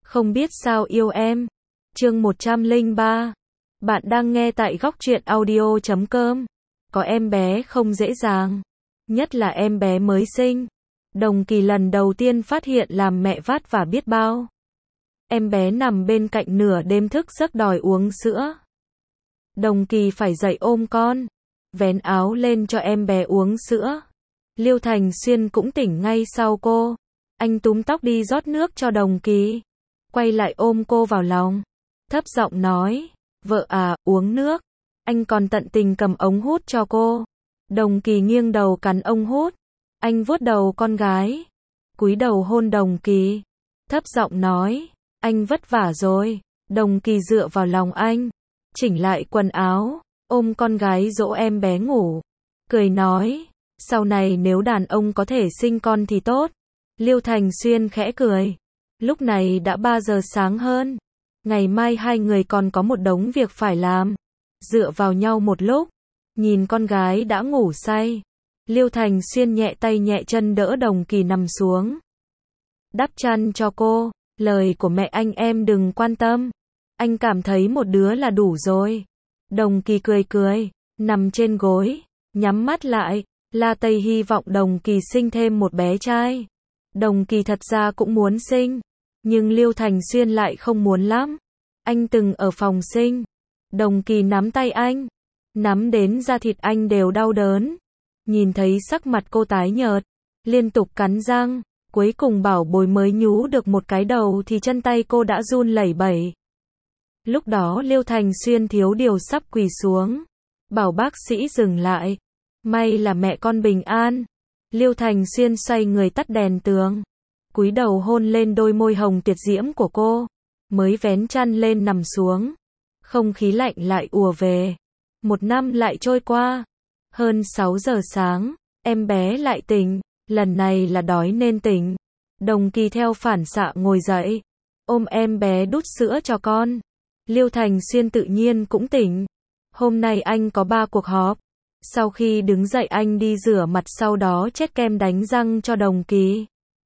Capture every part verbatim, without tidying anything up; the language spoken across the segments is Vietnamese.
Không biết sao yêu em. Chương một trăm lẻ ba. Bạn đang nghe tại góc truyện audio chấm com. Có em bé không dễ dàng. Nhất là em bé mới sinh. Đồng Kỳ lần đầu tiên phát hiện làm mẹ vất vả biết bao. Em bé nằm bên cạnh nửa đêm thức giấc đòi uống sữa. Đồng Kỳ phải dậy ôm con, vén áo lên cho em bé uống sữa. Liêu Thành Xuyên cũng tỉnh ngay sau cô. Anh túm tóc đi rót nước cho Đồng Kỳ, quay lại ôm cô vào lòng, thấp giọng nói, vợ à, uống nước. Anh còn tận tình cầm ống hút cho cô. Đồng Kỳ nghiêng đầu cắn ống hút. Anh vuốt đầu con gái, cúi đầu hôn Đồng Kỳ, thấp giọng nói, anh vất vả rồi. Đồng Kỳ dựa vào lòng anh, chỉnh lại quần áo, ôm con gái dỗ em bé ngủ, cười nói, sau này nếu đàn ông có thể sinh con thì tốt. Liêu Thành Xuyên khẽ cười. Lúc này đã ba giờ sáng hơn. Ngày mai hai người còn có một đống việc phải làm. Dựa vào nhau một lúc, nhìn con gái đã ngủ say, Liêu Thành Xuyên nhẹ tay nhẹ chân đỡ Đồng Kỳ nằm xuống, đắp chăn cho cô. Lời của mẹ anh em đừng quan tâm. Anh cảm thấy một đứa là đủ rồi. Đồng Kỳ cười cười, nằm trên gối, nhắm mắt lại. La Tây hy vọng Đồng Kỳ sinh thêm một bé trai. Đồng Kỳ thật ra cũng muốn sinh, nhưng Liêu Thành Xuyên lại không muốn lắm. Anh từng ở phòng sinh. Đồng Kỳ nắm tay anh, nắm đến da thịt anh đều đau đớn. Nhìn thấy sắc mặt cô tái nhợt, liên tục cắn răng, cuối cùng bảo bối mới nhú được một cái đầu thì chân tay cô đã run lẩy bẩy. Lúc đó Liêu Thành Xuyên thiếu điều sắp quỳ xuống, bảo bác sĩ dừng lại. May là mẹ con bình an. Liêu Thành Xuyên xoay người tắt đèn tường, cúi đầu hôn lên đôi môi hồng tuyệt diễm của cô, mới vén chăn lên nằm xuống. Không khí lạnh lại ùa về. Một năm lại trôi qua. Hơn sáu giờ sáng, em bé lại tỉnh, lần này là đói nên tỉnh. Đồng Kỳ theo phản xạ ngồi dậy, ôm em bé đút sữa cho con. Liêu Thành Xuyên tự nhiên cũng tỉnh. Hôm nay anh có ba cuộc họp. Sau khi đứng dậy anh đi rửa mặt, sau đó chét kem đánh răng cho Đồng Kỳ.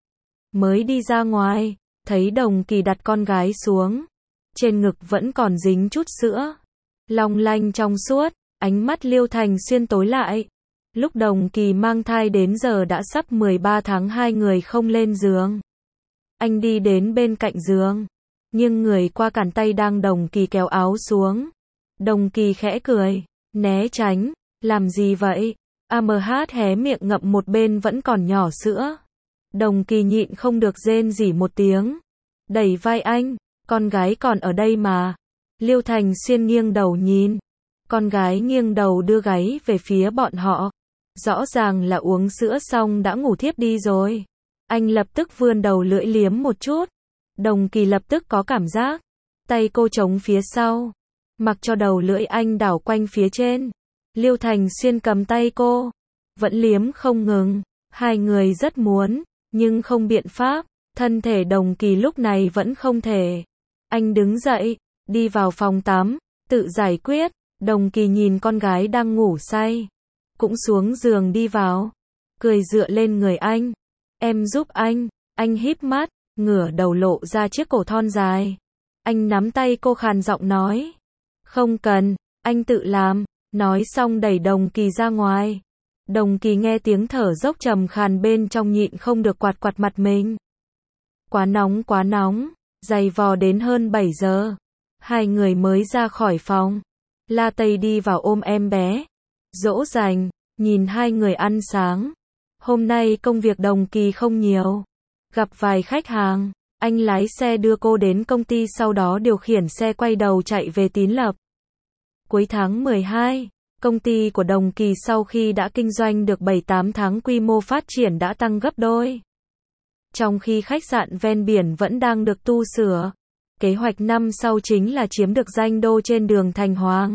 Mới đi ra ngoài, thấy Đồng Kỳ đặt con gái xuống. Trên ngực vẫn còn dính chút sữa, long lanh trong suốt. Ánh mắt Liêu Thành Xuyên tối lại. Lúc Đồng Kỳ mang thai đến giờ đã sắp mười ba tháng, hai người không lên giường. Anh đi đến bên cạnh giường, nghiêng người qua cản tay đang Đồng Kỳ kéo áo xuống. Đồng Kỳ khẽ cười, né tránh. Làm gì vậy? a em hát hé miệng ngậm một bên vẫn còn nhỏ sữa. Đồng Kỳ nhịn không được rên rỉ một tiếng, đẩy vai anh, con gái còn ở đây mà. Liêu Thành Xuyên nghiêng đầu nhìn, con gái nghiêng đầu đưa gáy về phía bọn họ. Rõ ràng là uống sữa xong đã ngủ thiếp đi rồi. Anh lập tức vươn đầu lưỡi liếm một chút. Đồng Kỳ lập tức có cảm giác, tay cô chống phía sau, mặc cho đầu lưỡi anh đảo quanh phía trên. Liêu Thành Xuyên cầm tay cô, vẫn liếm không ngừng. Hai người rất muốn, nhưng không biện pháp. Thân thể Đồng Kỳ lúc này vẫn không thể. Anh đứng dậy, đi vào phòng tắm, tự giải quyết. Đồng Kỳ nhìn con gái đang ngủ say, cũng xuống giường đi vào, cười dựa lên người anh. Em giúp anh. Anh híp mắt, ngửa đầu lộ ra chiếc cổ thon dài. Anh nắm tay cô khàn giọng nói, không cần, anh tự làm. Nói xong đẩy Đồng Kỳ ra ngoài. Đồng Kỳ nghe tiếng thở dốc trầm khàn bên trong, nhịn không được quạt quạt mặt mình. Quá nóng quá nóng. Giày vò đến hơn bảy giờ, hai người mới ra khỏi phòng. La Tây đi vào ôm em bé, dỗ dành, nhìn hai người ăn sáng. Hôm nay công việc Đồng Kỳ không nhiều, gặp vài khách hàng. Anh lái xe đưa cô đến công ty, sau đó điều khiển xe quay đầu chạy về Tín Lập. Cuối tháng mười hai, công ty của Đồng Kỳ sau khi đã kinh doanh được bảy tám tháng, quy mô phát triển đã tăng gấp đôi. Trong khi khách sạn ven biển vẫn đang được tu sửa, kế hoạch năm sau chính là chiếm được danh đô trên đường Thành Hoàng.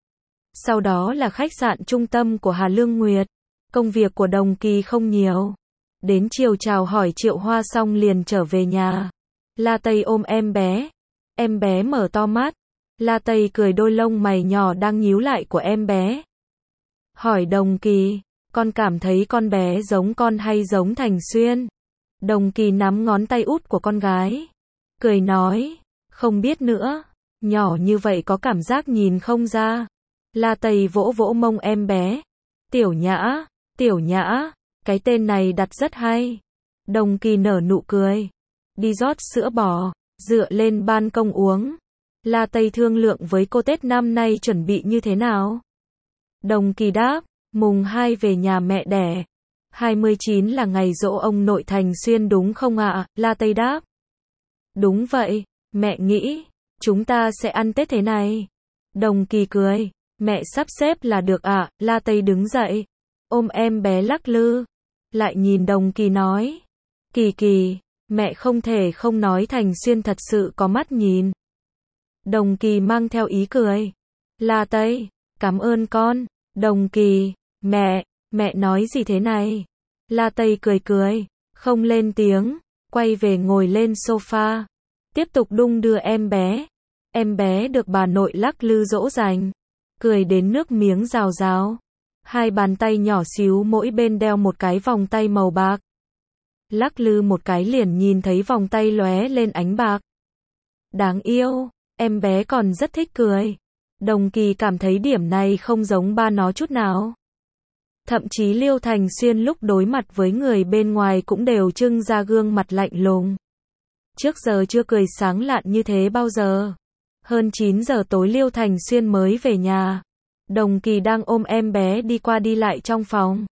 Sau đó là khách sạn trung tâm của Hà Lương Nguyệt. Công việc của Đồng Kỳ không nhiều. Đến chiều chào hỏi Triệu Hoa xong liền trở về nhà. La Tây ôm em bé. Em bé mở to mắt. La Tây cười đôi lông mày nhỏ đang nhíu lại của em bé. Hỏi Đồng Kỳ, con cảm thấy con bé giống con hay giống Thành Xuyên? Đồng Kỳ nắm ngón tay út của con gái, cười nói, không biết nữa, nhỏ như vậy có cảm giác nhìn không ra. La Tây vỗ vỗ mông em bé. Tiểu Nhã, Tiểu Nhã, cái tên này đặt rất hay. Đồng Kỳ nở nụ cười. Đi rót sữa bò, dựa lên ban công uống. La Tây thương lượng với cô Tết năm nay chuẩn bị như thế nào. Đồng Kỳ đáp, mùng hai về nhà mẹ đẻ. hai mươi chín là ngày giỗ ông nội Thành Xuyên đúng không ạ? La Tây đáp. Đúng vậy, mẹ nghĩ, chúng ta sẽ ăn Tết thế này. Đồng Kỳ cười, mẹ sắp xếp là được ạ. La Tây đứng dậy, ôm em bé lắc lư, lại nhìn Đồng Kỳ nói, Kỳ Kỳ, mẹ không thể không nói Thành Xuyên thật sự có mắt nhìn. Đồng Kỳ mang theo ý cười, La Tây, cảm ơn con. Đồng Kỳ, mẹ, mẹ nói gì thế này? La Tây cười cười, không lên tiếng, quay về ngồi lên sofa, tiếp tục đung đưa em bé. Em bé được bà nội lắc lư dỗ dành, cười đến nước miếng rào rào. Hai bàn tay nhỏ xíu mỗi bên đeo một cái vòng tay màu bạc. Lắc lư một cái liền nhìn thấy vòng tay lóe lên ánh bạc. Đáng yêu, em bé còn rất thích cười. Đồng Kỳ cảm thấy điểm này không giống ba nó chút nào. Thậm chí Liêu Thành Xuyên lúc đối mặt với người bên ngoài cũng đều trưng ra gương mặt lạnh lùng. Trước giờ chưa cười sáng lạn như thế bao giờ. Hơn chín giờ tối Liêu Thành Xuyên mới về nhà. Đồng Kỳ đang ôm em bé đi qua đi lại trong phòng.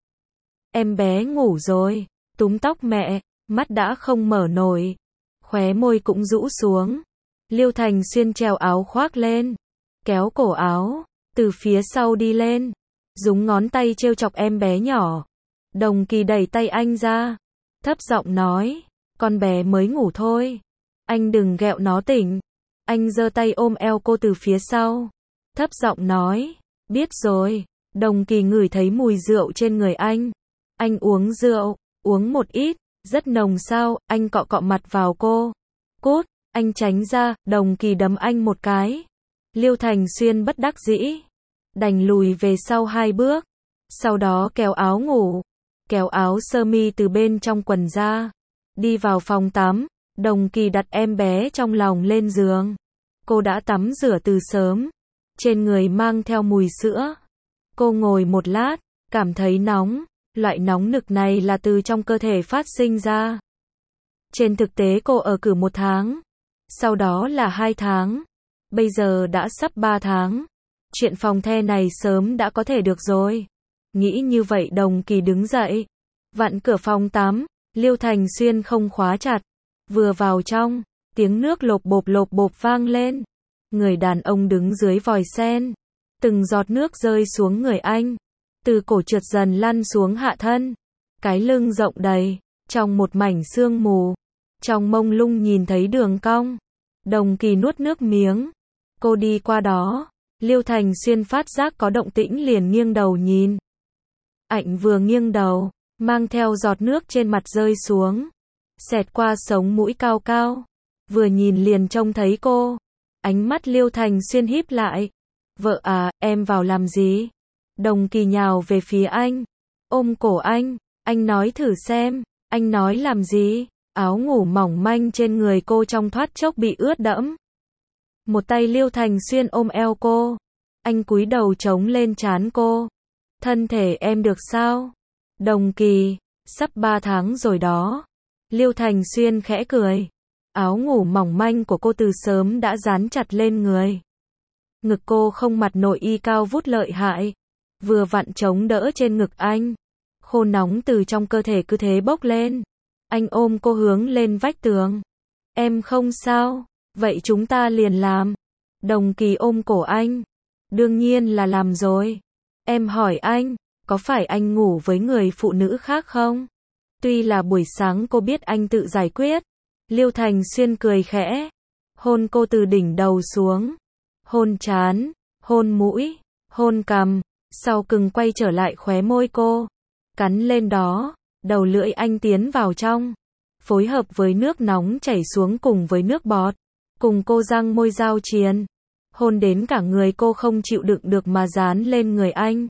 Em bé ngủ rồi, túm tóc mẹ, mắt đã không mở nổi. Khóe môi cũng rũ xuống. Liêu Thành Xuyên trèo áo khoác lên, kéo cổ áo, từ phía sau đi lên, dùng ngón tay trêu chọc em bé nhỏ. Đồng Kỳ đẩy tay anh ra, thấp giọng nói, con bé mới ngủ thôi, anh đừng ghẹo nó tỉnh. Anh giơ tay ôm eo cô từ phía sau, thấp giọng nói, biết rồi. Đồng Kỳ ngửi thấy mùi rượu trên người anh. Anh uống rượu, uống một ít, rất nồng sao, anh cọ cọ mặt vào cô. Cút, anh tránh ra, Đồng Kỳ đấm anh một cái. Liêu Thành Xuyên bất đắc dĩ, đành lùi về sau hai bước, sau đó kéo áo ngủ, kéo áo sơ mi từ bên trong quần ra, đi vào phòng tắm. Đồng Kỳ đặt em bé trong lòng lên giường. Cô đã tắm rửa từ sớm, trên người mang theo mùi sữa. Cô ngồi một lát, cảm thấy nóng, loại nóng nực này là từ trong cơ thể phát sinh ra. Trên thực tế cô ở cử một tháng, sau đó là hai tháng, bây giờ đã sắp ba tháng. Chuyện phòng the này sớm đã có thể được rồi. Nghĩ như vậy Đồng Kỳ đứng dậy, vặn cửa phòng tắm. Liêu Thành Xuyên không khóa chặt. Vừa vào trong, tiếng nước lộp bộp lộp bộp vang lên. Người đàn ông đứng dưới vòi sen, từng giọt nước rơi xuống người anh, từ cổ trượt dần lăn xuống hạ thân, cái lưng rộng đầy, trong một mảnh sương mù, trong mông lung nhìn thấy đường cong. Đồng Kỳ nuốt nước miếng, cô đi qua đó, Liêu Thành Xuyên phát giác có động tĩnh liền nghiêng đầu nhìn. Ảnh vừa nghiêng đầu, mang theo giọt nước trên mặt rơi xuống, xẹt qua sống mũi cao cao, vừa nhìn liền trông thấy cô. Ánh mắt Liêu Thành Xuyên híp lại. Vợ à, em vào làm gì? Đồng Kỳ nhào về phía anh, ôm cổ anh, anh nói thử xem, anh nói làm gì? Áo ngủ mỏng manh trên người cô trong thoát chốc bị ướt đẫm. Một tay Liêu Thành Xuyên ôm eo cô, anh cúi đầu chống lên trán cô. Thân thể em được sao? Đồng Kỳ, sắp ba tháng rồi đó. Liêu Thành Xuyên khẽ cười. Áo ngủ mỏng manh của cô từ sớm đã dán chặt lên người. Ngực cô không mặt nội y cao vút lợi hại, vừa vặn chống đỡ trên ngực anh. Khô nóng từ trong cơ thể cứ thế bốc lên. Anh ôm cô hướng lên vách tường. Em không sao, vậy chúng ta liền làm. Đồng Kỳ ôm cổ anh. Đương nhiên là làm rồi. Em hỏi anh, có phải anh ngủ với người phụ nữ khác không? Tuy là buổi sáng cô biết anh tự giải quyết. Liêu Thành Xuyên cười khẽ, hôn cô từ đỉnh đầu xuống, hôn trán, hôn mũi, hôn cằm, sau cừng quay trở lại khóe môi cô, cắn lên đó, đầu lưỡi anh tiến vào trong, phối hợp với nước nóng chảy xuống cùng với nước bọt, cùng cô răng môi giao triền, hôn đến cả người cô không chịu đựng được mà dán lên người anh.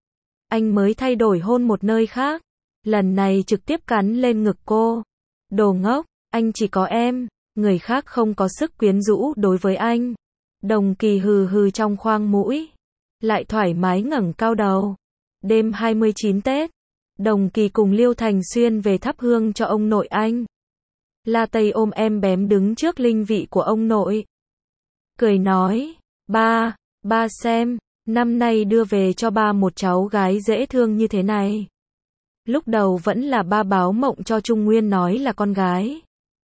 Anh mới thay đổi hôn một nơi khác, lần này trực tiếp cắn lên ngực cô. Đồ ngốc, anh chỉ có em, người khác không có sức quyến rũ đối với anh. Đồng Kỳ hừ hừ trong khoang mũi, lại thoải mái ngẩng cao đầu. Đêm hai mươi chín Tết, Đồng Kỳ cùng Liêu Thành Xuyên về thắp hương cho ông nội anh. La Tây ôm em bém đứng trước linh vị của ông nội. Cười nói, ba, ba xem, năm nay đưa về cho ba một cháu gái dễ thương như thế này. Lúc đầu vẫn là ba báo mộng cho Trung Nguyên nói là con gái.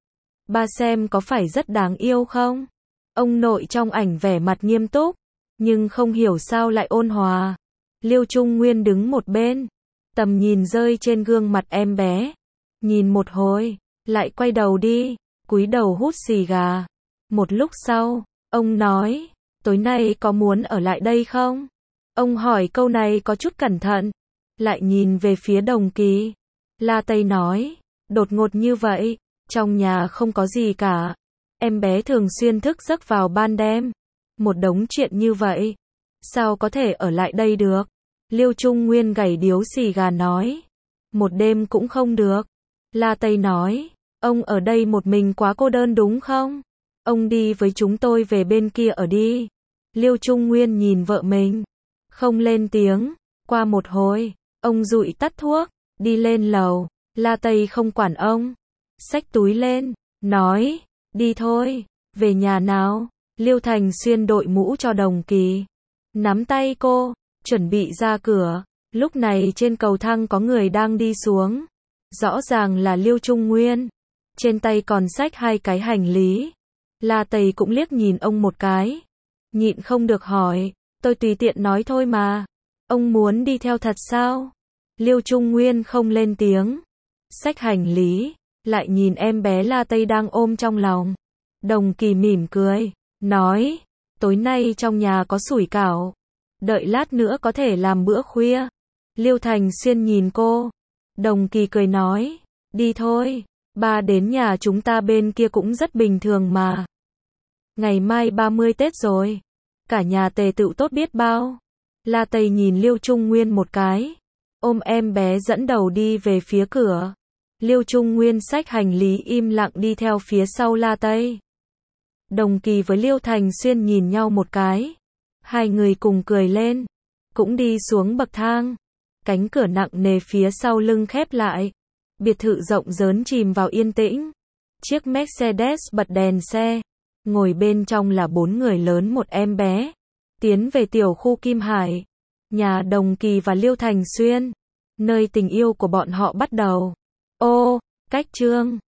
Ba xem có phải rất đáng yêu không? Ông nội trong ảnh vẻ mặt nghiêm túc, nhưng không hiểu sao lại ôn hòa. Liêu Trung Nguyên đứng một bên, tầm nhìn rơi trên gương mặt em bé. Nhìn một hồi, lại quay đầu đi, cúi đầu hút xì gà. Một lúc sau, ông nói, tối nay có muốn ở lại đây không? Ông hỏi câu này có chút cẩn thận, lại nhìn về phía Đồng Kỳ. La Tây nói, đột ngột như vậy, trong nhà không có gì cả. Em bé thường xuyên thức giấc vào ban đêm. Một đống chuyện như vậy, sao có thể ở lại đây được? Liêu Trung Nguyên gảy điếu xì gà nói, một đêm cũng không được. La Tây nói, ông ở đây một mình quá cô đơn đúng không? Ông đi với chúng tôi về bên kia ở đi. Liêu Trung Nguyên nhìn vợ mình, không lên tiếng. Qua một hồi, ông dụi tắt thuốc, đi lên lầu. La Tây không quản ông, xách túi lên, nói, đi thôi, về nhà nào. Liêu Thành Xuyên đội mũ cho Đồng Kỳ, nắm tay cô, chuẩn bị ra cửa. Lúc này trên cầu thang có người đang đi xuống. Rõ ràng là Liêu Trung Nguyên, trên tay còn xách hai cái hành lý. La Tây cũng liếc nhìn ông một cái, nhịn không được hỏi, tôi tùy tiện nói thôi mà. Ông muốn đi theo thật sao? Liêu Trung Nguyên không lên tiếng, xách hành lý, lại nhìn em bé La Tây đang ôm trong lòng. Đồng Kỳ mỉm cười, nói, tối nay trong nhà có sủi cảo, đợi lát nữa có thể làm bữa khuya. Liêu Thành Xuyên nhìn cô. Đồng Kỳ cười nói, đi thôi, ba đến nhà chúng ta bên kia cũng rất bình thường mà. Ngày mai ba mươi Tết rồi, cả nhà tề tựu tốt biết bao. La Tây nhìn Liêu Trung Nguyên một cái, ôm em bé dẫn đầu đi về phía cửa. Liêu Trung Nguyên xách hành lý im lặng đi theo phía sau La Tây. Đồng Kỳ với Liêu Thành Xuyên nhìn nhau một cái, hai người cùng cười lên, cũng đi xuống bậc thang. Cánh cửa nặng nề phía sau lưng khép lại, biệt thự rộng rớn chìm vào yên tĩnh. Chiếc Mercedes bật đèn xe, ngồi bên trong là bốn người lớn một em bé. Tiến về tiểu khu Kim Hải, nhà Đồng Kỳ và Liêu Thành Xuyên, nơi tình yêu của bọn họ bắt đầu. Ô, cách Trương